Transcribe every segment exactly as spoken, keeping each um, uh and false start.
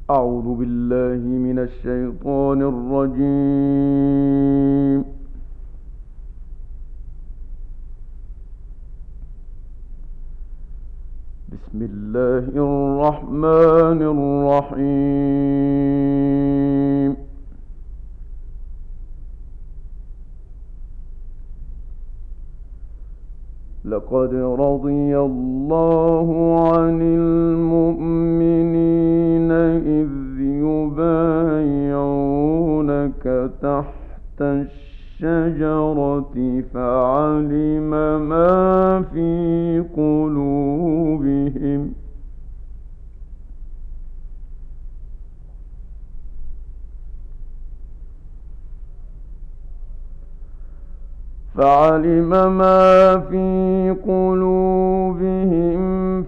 أعوذ بالله من الشيطان الرجيم. بسم الله الرحمن الرحيم. لقد رضي الله عن المؤمنين إذ يبايعونك تحت الشجرة فعلم ما في قلوبهم فعلم ما في قلوبهم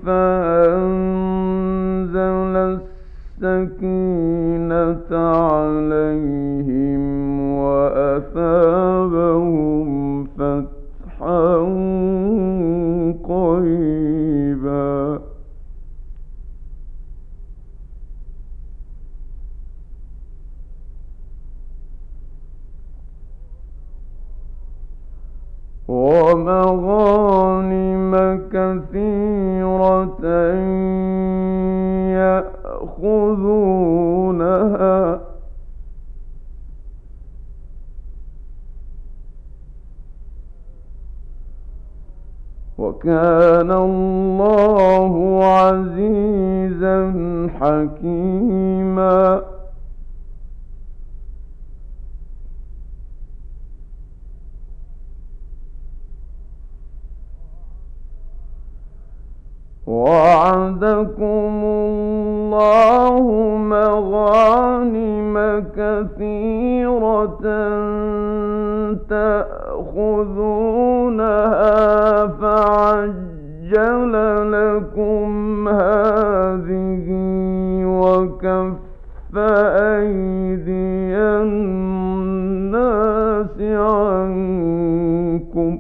فأنزل السكينة عليهم وأثابهم فتحا قريبا. ومغانم كثيرة يأخذونها وكان الله عزيزا حكيما. وعدكم الله مغانم كثيرة تأخذونها فعجل لكم هذه وكف أيدي الناس عنكم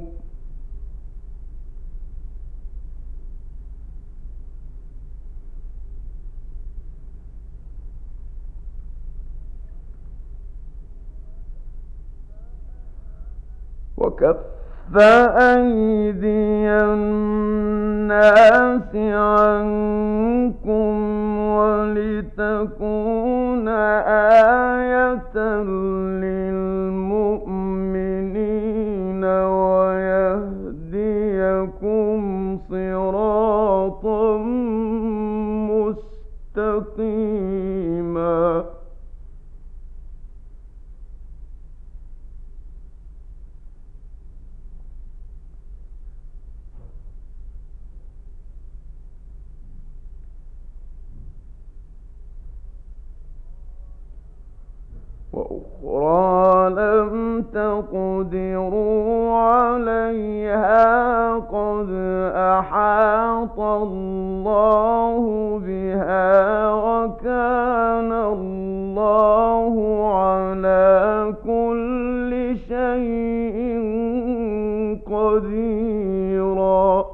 وكف أيدي الناس عنكم ولتكون آية للمؤمنين ويهديكم صراطا مستقيما. وأخرى لم تقدروا عليها قد أحاط الله بها وكان الله على كل شيء قديرا.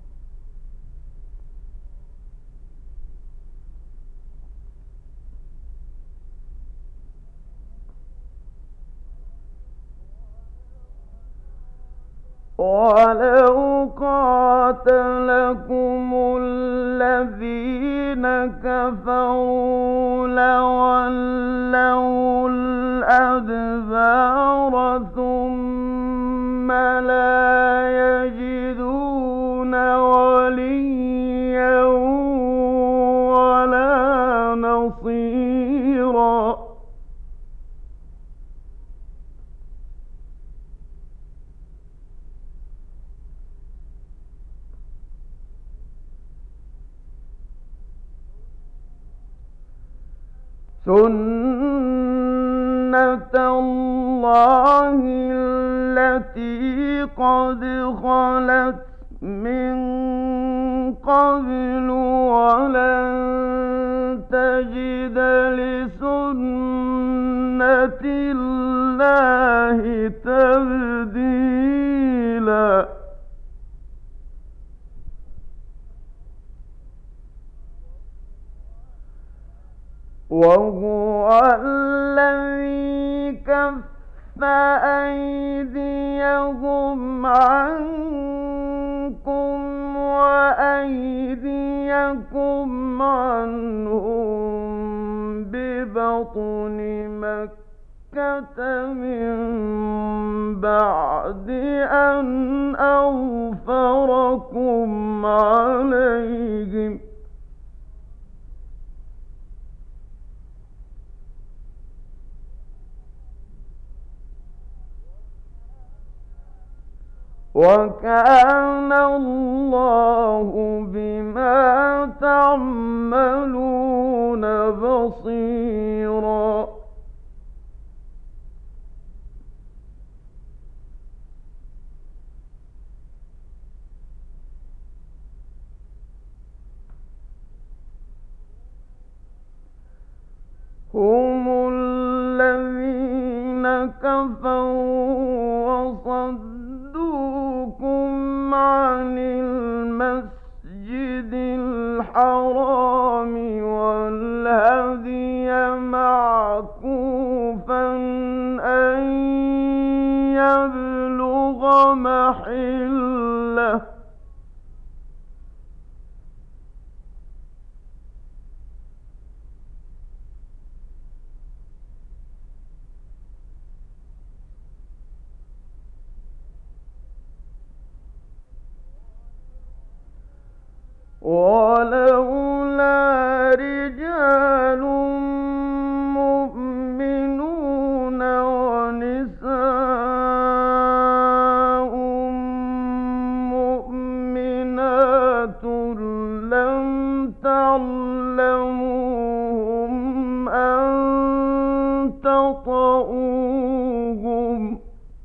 ولو قاتلكم الذين كفروا لولوا الأدبار ثم لا يجدون وليا ولا نصيرا. سنة الله التي قد خلت من قبل ولن تجد لسنة الله تبديلا. وهو الذي كف أيديهم عنكم وأيديكم عنهم ببطن مكة من بعد أن أظفركم عليهم وكان الله بما تعملون بصيرا. هم الذين كفروا وصدوكم عن المسجد الحرام والهدي معكوفا أن يبلغ محله ولولا رجال مؤمنون ونساء مؤمنات لم تعلموهم أن تطؤوهم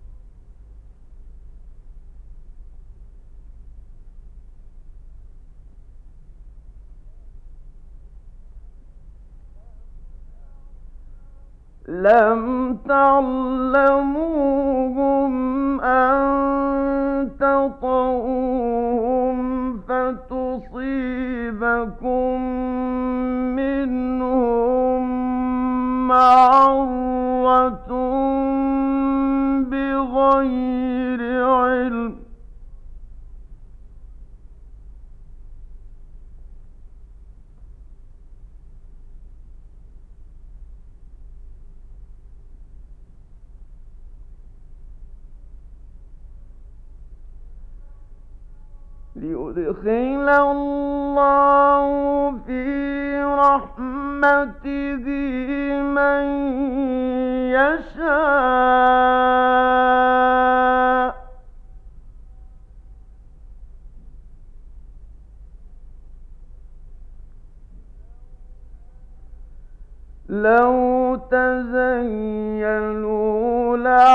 لم تعلموهم أن تطؤوهم فتصيبكم منهم معرة بغير علم ليدخل الله في رحمته من يشاء لو تزيلوا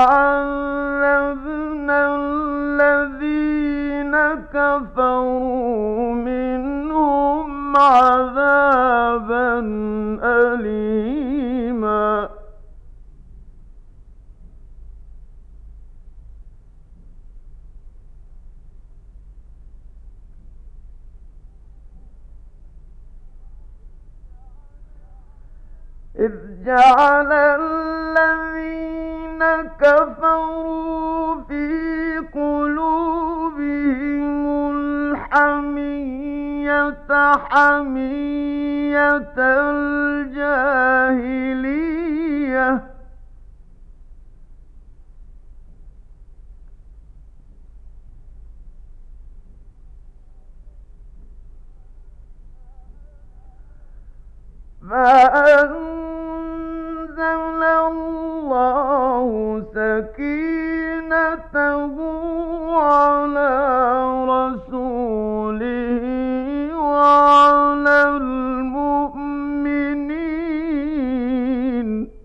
لعذبنا الذين كفروا منهم عذابا أليما. إذ جعل الذين كفروا في قلوبهم الحمية حمية الجاهلية فأنزل الله سكينته على رسوله وعلى المؤمنين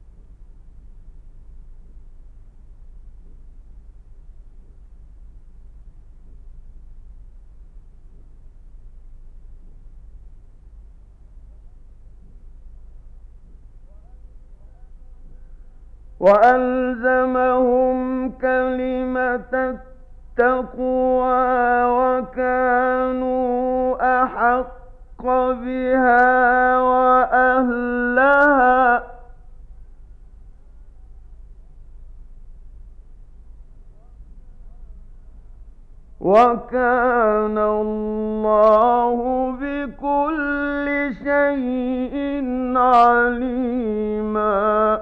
وألزمهم كلمة التقوى وكانوا أحق بها وأهلها وكان الله بكل شيء عليما.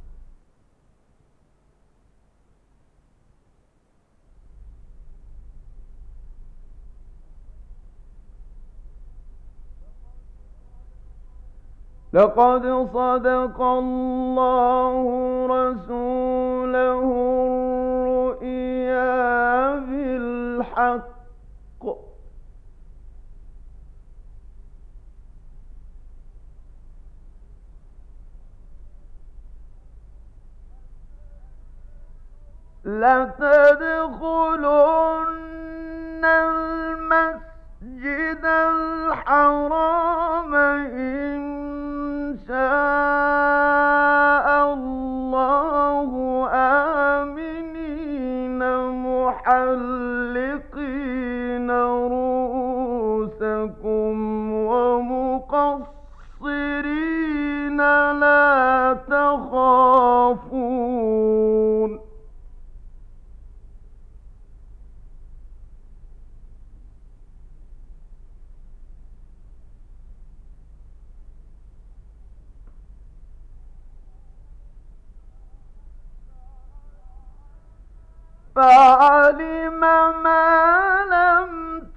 لقد صدق الله رسوله الرؤيا بالحق لتدخلن المسجد الحرام إن شاء الله آمنين محلقين رؤوسكم ومقصرين لا تخافون فعلم ما لم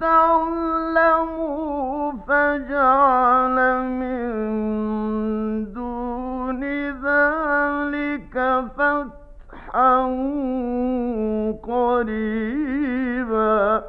تعلموا فجعل من دون ذلك فتحا قريبا.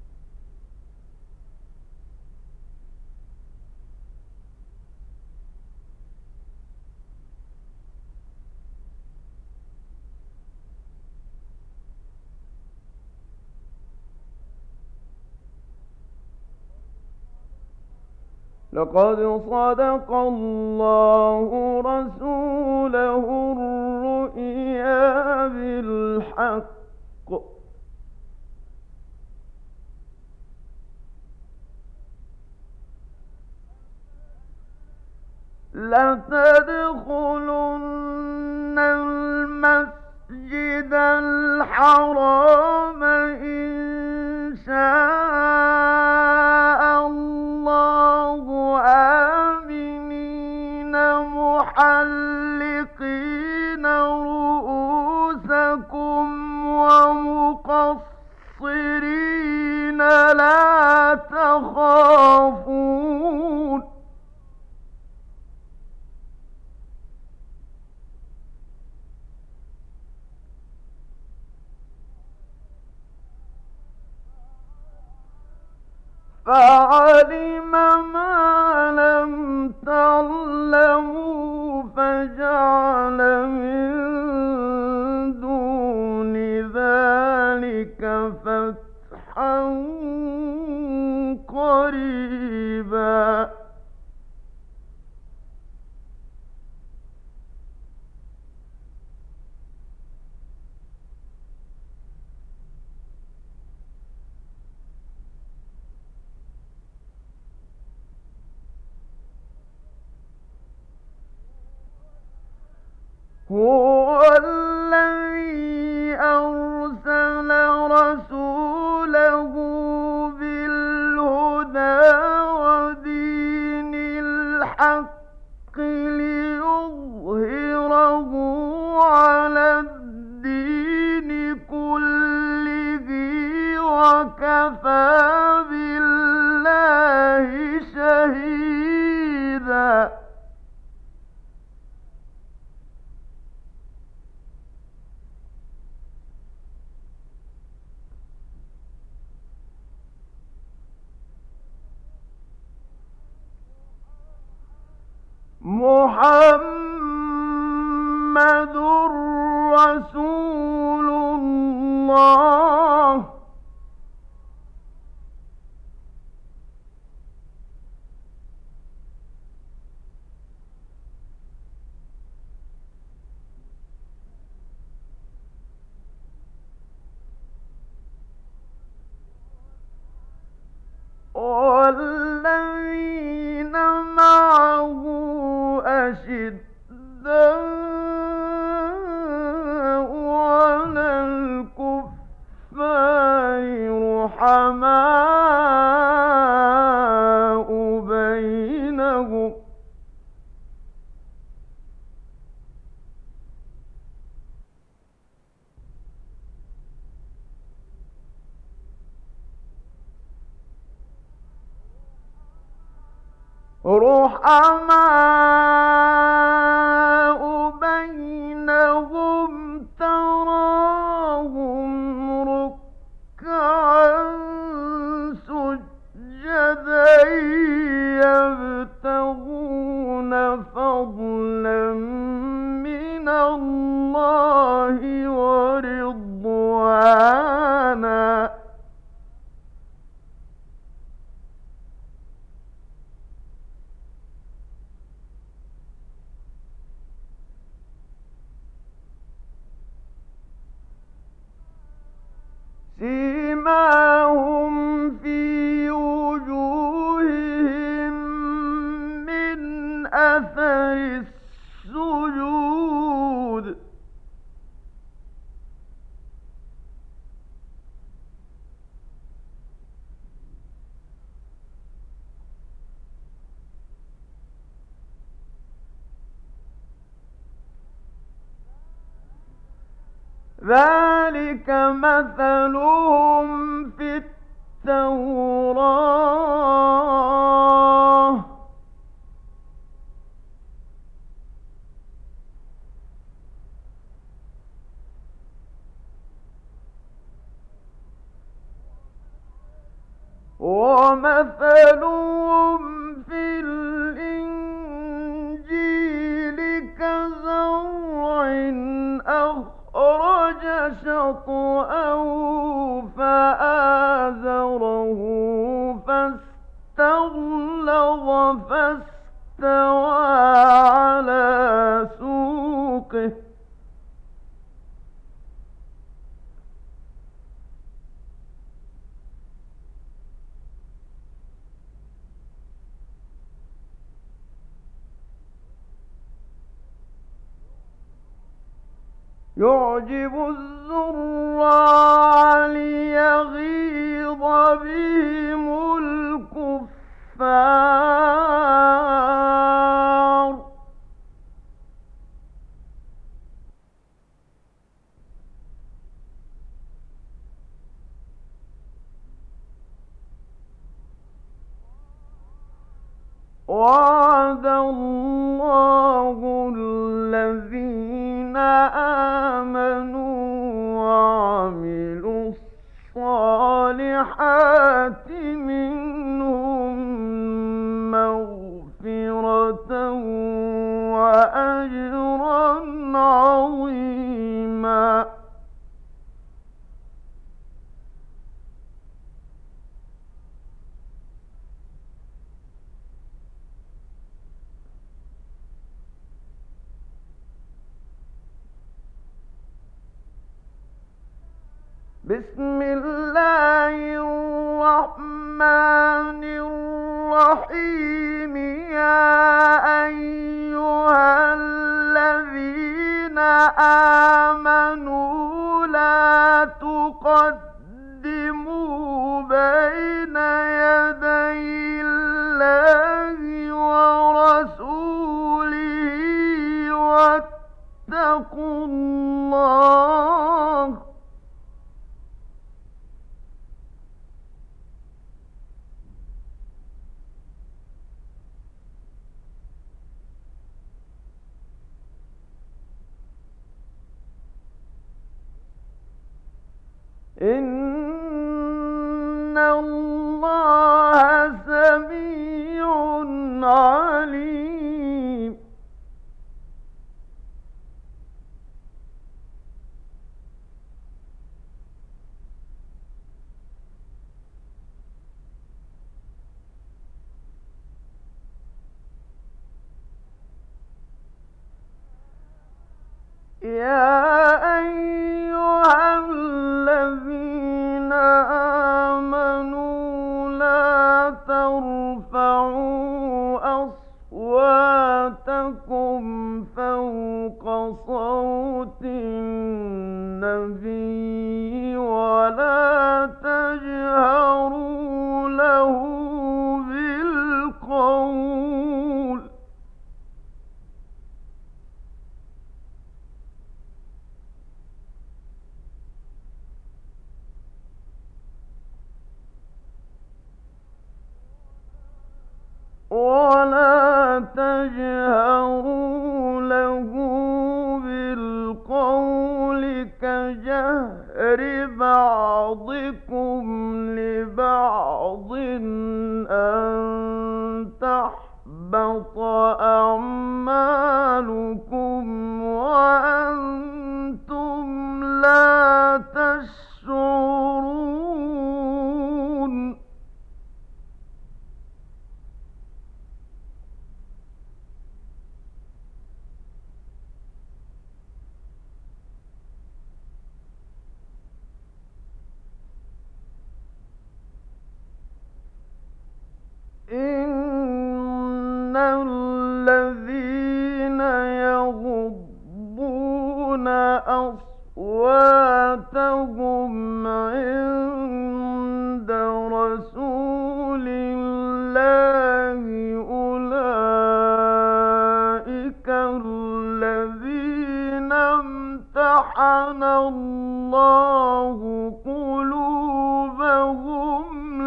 لقد صدق الله رسوله الرؤيا بالحق لتدخلن المسجد الحرام إن شاء الله آمنين محلقين رؤوسكم ومقصرين لا تخافون فعلم ما لم تعلموا فجعل من دون ذلك فتحا قريبا. هو الذي أرسل رسوله بالهدى ودين الحق ليظهره على الدين كله وكفى بالله شهيدا. محمد رسول الله والذين رحماء بينهم تراهم ركعا سجدا يبتغون فضلا من الله ورضوانا سيماهم في وجوههم من أثر السجود ذلك مثلهم في التوراة ومثلهم في الإنجيل كزرع أخرج شطأه فآزره فاستغلظ فاستوى على سوقه يعجب الزراع ليغيظ بهم الكفار وعد الله الذين آمنوا وعملوا الصالحات منهم مغفرة وأجرا عظيما بسم الله الرحمن الرحيم يا أيها الذين آمنوا لا تقدموا بين يدي الله ورسوله واتقوا الله إن الله سميع عليم يا أيها الذين آمنوا لا ترفعوا أصواتكم فوق صوت النبي ولا تجهروا له بالقول ولا تجهروا له بالقول كجهر بعضكم لبعض أن تحبط أعمالكم وأنتم لا تشعرون. إن الذين يغضون أصواتهم عند رسول الله أولئك الذين امتحن الله قلوبهم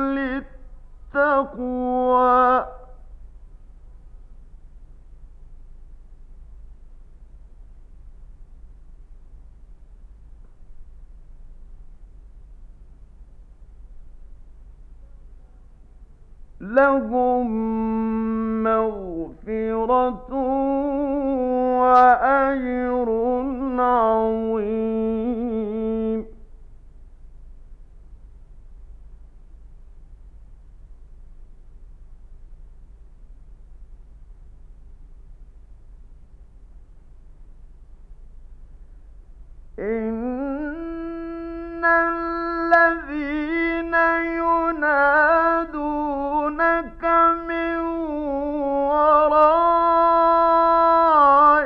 للتقوى لهم مغفرة وأجر عظيم. إن الذين ينادونك من وراء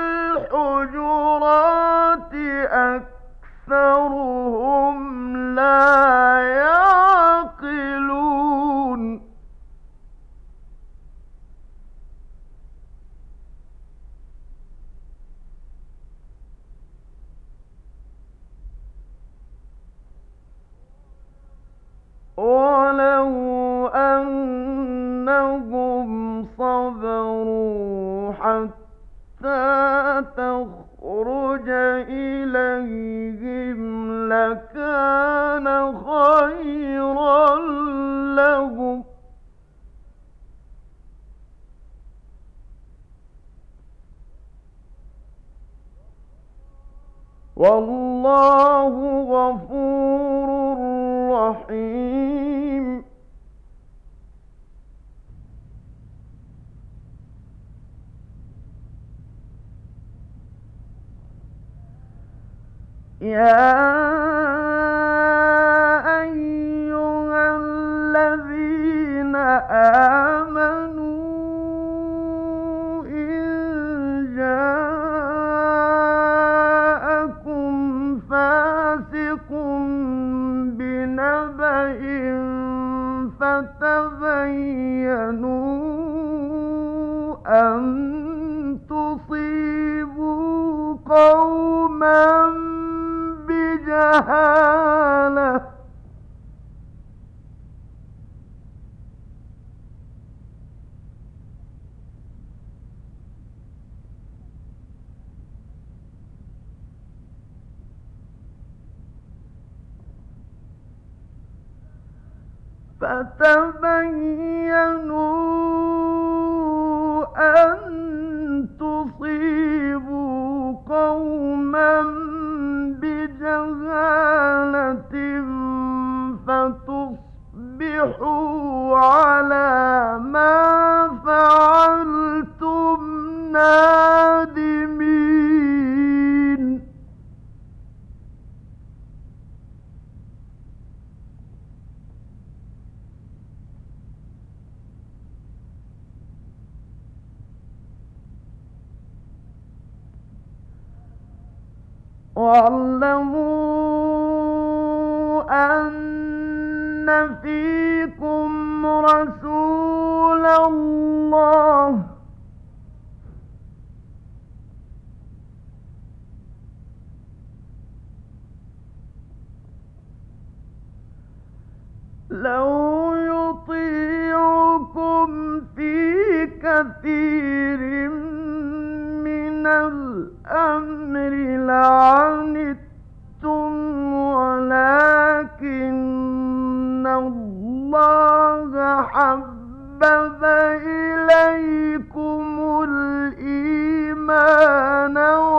الحجرات أكثرهم لا يعقلون. ولو أنهم صبروا حتى تخرج إليهم لكان خيرا لهم. والله غفور رحيم. يا أيها الذين آمنوا إن جاءكم فاسق بنبأ فتبينوا أن تصيبوا قوما بجهالة فتبينوا أن تصيبوا قوما بجهالة فتصبحوا على ما فعلتم نادمين. واعلموا أن فيكم رسول الله لو يطيعكم في كثير من الأمر لعنتم ولكن الله حبب إليكم الإيمان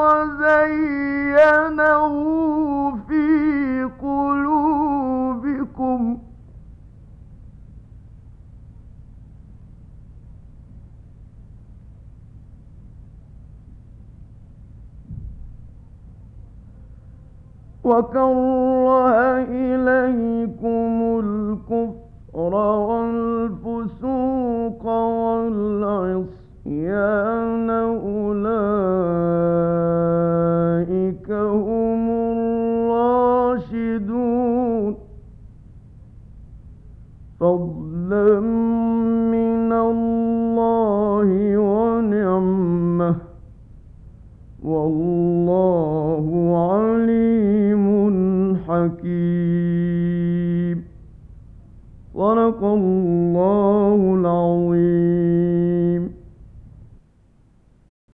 وزينه في قلوبكم وكره إليكم الكفر والفسوق والعصيان أولئك هم الراشدون فضلا من الله ونعمة والله عليم حكيم. صدق الله